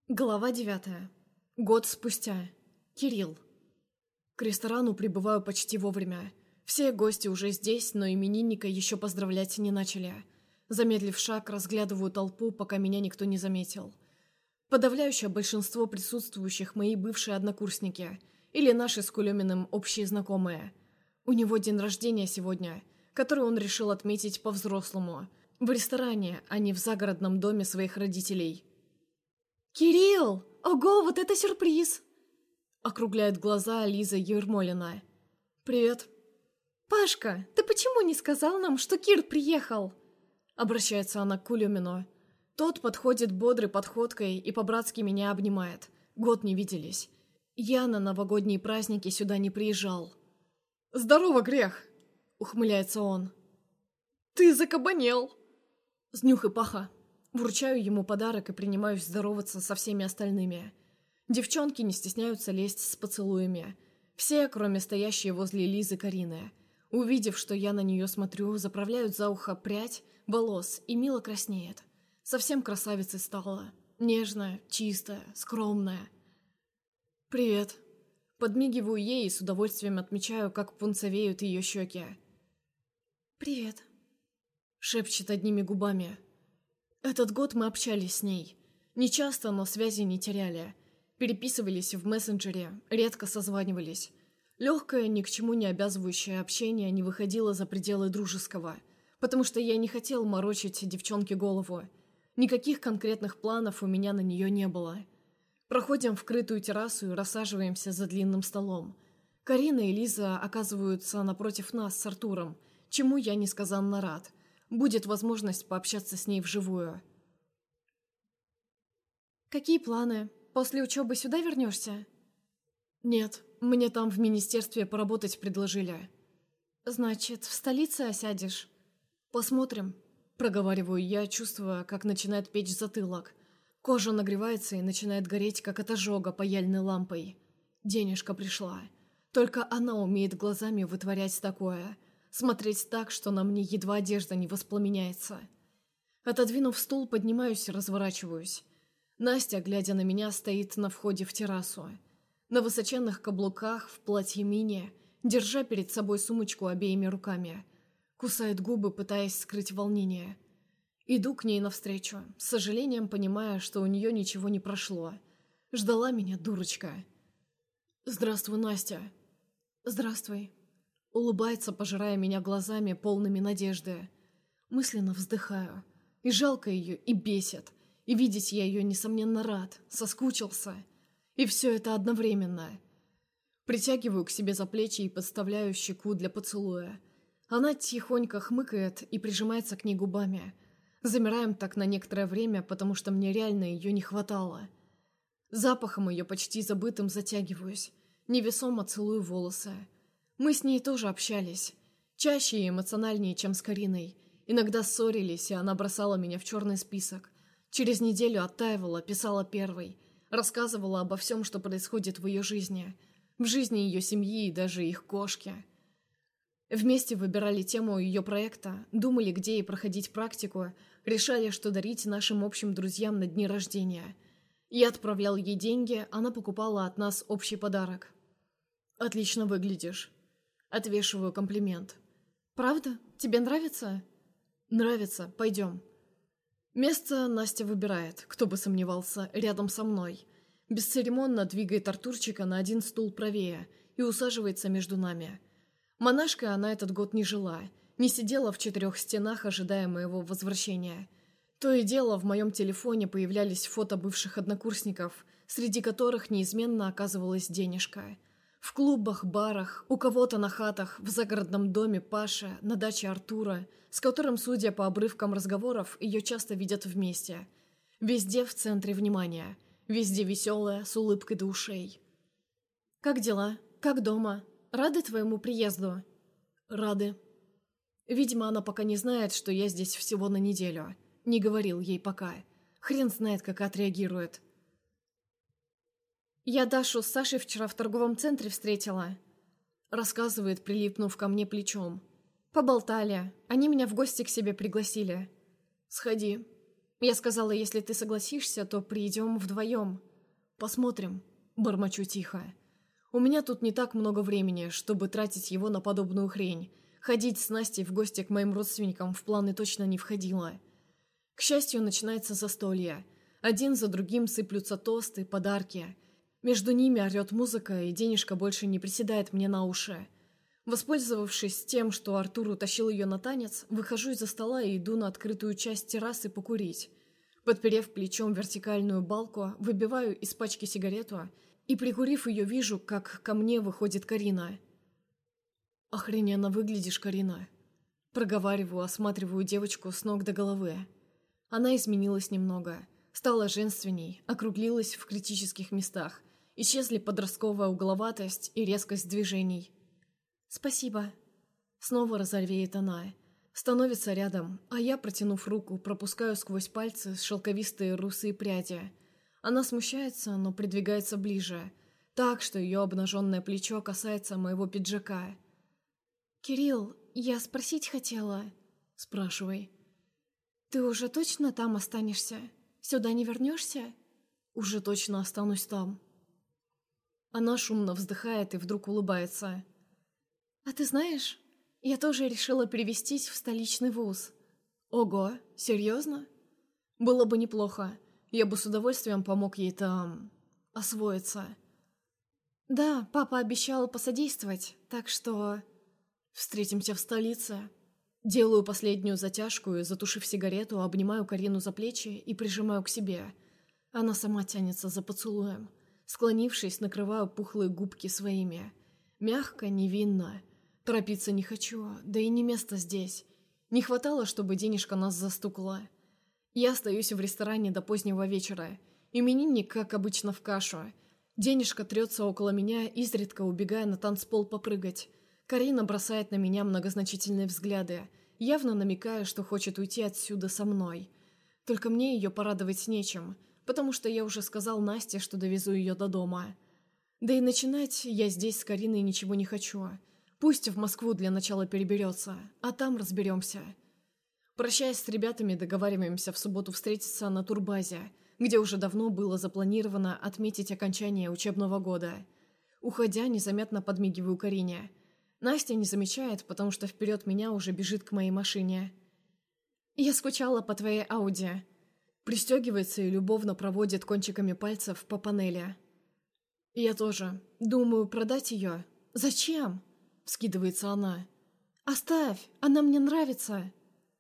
Глава 9. Год спустя. Кирилл. К ресторану прибываю почти вовремя. Все гости уже здесь, но именинника еще поздравлять не начали. Замедлив шаг, разглядываю толпу, пока меня никто не заметил. Подавляющее большинство присутствующих мои бывшие однокурсники или наши с Кулеминым общие знакомые. У него день рождения сегодня, который он решил отметить по-взрослому, в ресторане, а не в загородном доме своих родителей. «Кирилл! Ого, вот это сюрприз!» Округляет глаза Лиза Ермолина. «Привет!» «Пашка, ты почему не сказал нам, что Кир приехал?» Обращается она к Кулемину. Тот подходит бодрой подходкой и по-братски меня обнимает. Год не виделись. Я на новогодние праздники сюда не приезжал. «Здорово, Грех!» — ухмыляется он. «Ты закабанел!» «Снюх и паха!» Вручаю ему подарок и принимаюсь здороваться со всеми остальными. Девчонки не стесняются лезть с поцелуями. Все, кроме стоящей возле Лизы Карины. Увидев, что я на нее смотрю, заправляют за ухо прядь волос и мило краснеет. Совсем красавицей стала. Нежная, чистая, скромная. «Привет». Подмигиваю ей и с удовольствием отмечаю, как пунцовеют ее щеки. «Привет», — шепчет одними губами. Этот год мы общались с ней. Не часто, но связи не теряли. Переписывались в мессенджере, редко созванивались. Легкое, ни к чему не обязывающее общение не выходило за пределы дружеского, потому что я не хотел морочить девчонке голову. Никаких конкретных планов у меня на нее не было. Проходим в крытую террасу и рассаживаемся за длинным столом. Карина и Лиза оказываются напротив нас с Артуром, чему я несказанно рад. Будет возможность пообщаться с ней вживую. «Какие планы? После учебы сюда вернешься?» «Нет, мне там в министерстве поработать предложили». «Значит, в столице осядешь?» «Посмотрим», — проговариваю я, чувствуя, как начинает печь затылок. Кожа нагревается и начинает гореть, как от ожога паяльной лампой. Денежка пришла. Только она умеет глазами вытворять такое. Смотреть так, что на мне едва одежда не воспламеняется. Отодвинув стул, поднимаюсь и разворачиваюсь. Настя, глядя на меня, стоит на входе в террасу. На высоченных каблуках, в платье мини, держа перед собой сумочку обеими руками. Кусает губы, пытаясь скрыть волнение. Иду к ней навстречу, с сожалением понимая, что у нее ничего не прошло. Ждала меня дурочка. «Здравствуй, Настя». «Здравствуй». Улыбается, пожирая меня глазами, полными надежды. Мысленно вздыхаю. И жалко ее, и бесит. И видеть я ее, несомненно, рад. Соскучился. И все это одновременно. Притягиваю к себе за плечи и подставляю щеку для поцелуя. Она тихонько хмыкает и прижимается к ней губами. Замираем так на некоторое время, потому что мне реально ее не хватало. Запахом ее почти забытым затягиваюсь. Невесомо целую волосы. Мы с ней тоже общались. Чаще и эмоциональнее, чем с Кариной. Иногда ссорились, и она бросала меня в черный список. Через неделю оттаивала, писала первой. Рассказывала обо всем, что происходит в ее жизни. В жизни ее семьи и даже их кошки. Вместе выбирали тему ее проекта, думали, где ей проходить практику, решали, что дарить нашим общим друзьям на дни рождения. Я отправлял ей деньги, она покупала от нас общий подарок. «Отлично выглядишь». Отвешиваю комплимент. «Правда? Тебе нравится?» «Нравится. Пойдем». Место Настя выбирает, кто бы сомневался, рядом со мной. Бесцеремонно двигает Артурчика на один стул правее и усаживается между нами. Монашкой она этот год не жила, не сидела в 4 стенах, ожидая моего возвращения. То и дело в моем телефоне появлялись фото бывших однокурсников, среди которых неизменно оказывалась денежка. В клубах, барах, у кого-то на хатах, в загородном доме Паши, на даче Артура, с которым, судя по обрывкам разговоров, ее часто видят вместе. Везде в центре внимания, везде веселая, с улыбкой до ушей. «Как дела? Как дома? Рады твоему приезду?» «Рады». Видимо, она пока не знает, что я здесь всего на неделю. Не говорил ей пока. Хрен знает, как отреагирует. «Я Дашу с Сашей вчера в торговом центре встретила», — рассказывает, прилипнув ко мне плечом. «Поболтали. Они меня в гости к себе пригласили». «Сходи». Я сказала, если ты согласишься, то приедем вдвоем. Посмотрим, бормочу тихо. У меня тут не так много времени, чтобы тратить его на подобную хрень. Ходить с Настей в гости к моим родственникам в планы точно не входило. К счастью, начинается застолье. Один за другим сыплются тосты, подарки. Между ними орет музыка, и денежка больше не приседает мне на уши. Воспользовавшись тем, что Артур утащил ее на танец, выхожу из-за стола и иду на открытую часть террасы покурить. Подперев плечом вертикальную балку, выбиваю из пачки сигарету и, прикурив ее, вижу, как ко мне выходит Карина. «Охрененно выглядишь, Карина». Проговариваю, осматриваю девочку с ног до головы. Она изменилась немного, стала женственней, округлилась в критических местах, исчезли подростковая угловатость и резкость движений. «Спасибо». Снова розовеет она. Становится рядом, а я, протянув руку, пропускаю сквозь пальцы шелковистые русые пряди. Она смущается, но придвигается ближе, так, что ее обнаженное плечо касается моего пиджака. «Кирилл, я спросить хотела...» «Спрашивай». «Ты уже точно там останешься? Сюда не вернешься?» «Уже точно останусь там». Она шумно вздыхает и вдруг улыбается. «А ты знаешь, я тоже решила перевестись в столичный вуз». «Ого, серьезно?» «Было бы неплохо. Я бы с удовольствием помог ей там... освоиться». «Да, папа обещал посодействовать, так что...» «Встретимся в столице». Делаю последнюю затяжку и, затушив сигарету, обнимаю Карину за плечи и прижимаю к себе. Она сама тянется за поцелуем. Склонившись, накрываю пухлые губки своими. Мягко, невинно. Торопиться не хочу, да и не место здесь. Не хватало, чтобы денежка нас застукала. Я остаюсь в ресторане до позднего вечера. Именинник, как обычно, в кашу. Денежка трется около меня, изредка убегая на танцпол попрыгать. Карина бросает на меня многозначительные взгляды, явно намекая, что хочет уйти отсюда со мной. Только мне ее порадовать нечем, потому что я уже сказал Насте, что довезу ее до дома. Да и начинать я здесь с Кариной ничего не хочу. Пусть в Москву для начала переберется, а там разберемся. Прощаясь с ребятами, договариваемся в субботу встретиться на турбазе, где уже давно было запланировано отметить окончание учебного года. Уходя, незаметно подмигиваю Карине. Настя не замечает, потому что вперед меня уже бежит к моей машине. «Я скучала по твоей Ауди». Пристегивается и любовно проводит кончиками пальцев по панели. «Я тоже. Думаю, продать ее». «Зачем?» — вскидывается она. «Оставь, она мне нравится».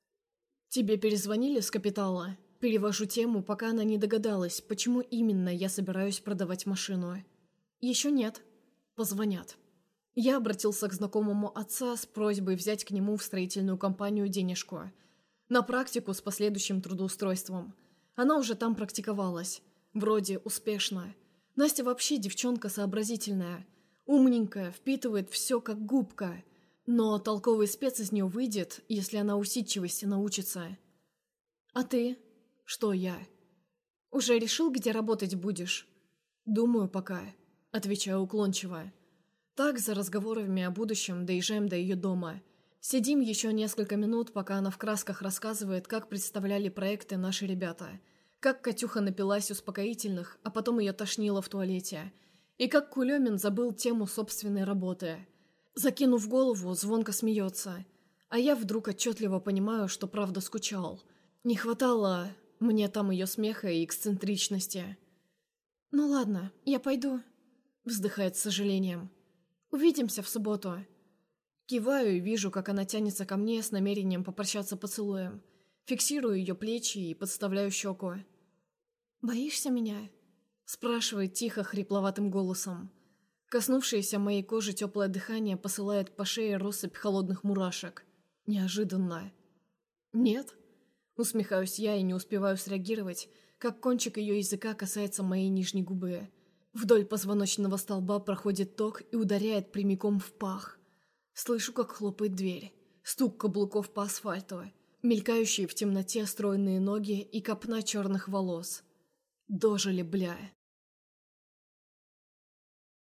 «Тебе перезвонили с капитала?» Перевожу тему, пока она не догадалась, почему именно я собираюсь продавать машину. «Еще нет». «Позвонят». Я обратился к знакомому отца с просьбой взять к нему в строительную компанию денежку. На практику с последующим трудоустройством. Она уже там практиковалась. Вроде успешно. Настя вообще девчонка сообразительная. Умненькая, впитывает все как губка. Но толковый спец из нее выйдет, если она усидчивости научится. «А ты?» «Что я?» «Уже решил, где работать будешь?» «Думаю пока», — отвечаю уклончиво. Так, за разговорами о будущем, доезжаем до ее дома. Сидим еще несколько минут, пока она в красках рассказывает, как представляли проекты наши ребята. Как Катюха напилась успокоительных, а потом ее тошнило в туалете. И как Кулемин забыл тему собственной работы. Закинув голову, звонко смеется. А я вдруг отчетливо понимаю, что правда скучал. Не хватало мне там ее смеха и эксцентричности. «Ну ладно, я пойду», — вздыхает с сожалением. «Увидимся в субботу». Киваю и вижу, как она тянется ко мне с намерением попрощаться поцелуем. Фиксирую ее плечи и подставляю щеку. «Боишься меня?» — спрашивает тихо, хрипловатым голосом. Коснувшееся моей кожи теплое дыхание посылает по шее россыпь холодных мурашек. Неожиданно. «Нет?» — усмехаюсь я и не успеваю среагировать, как кончик ее языка касается моей нижней губы. Вдоль позвоночного столба проходит ток и ударяет прямиком в пах. Слышу, как хлопает дверь, стук каблуков по асфальту, мелькающие в темноте стройные ноги и копна черных волос. Дожили, бля.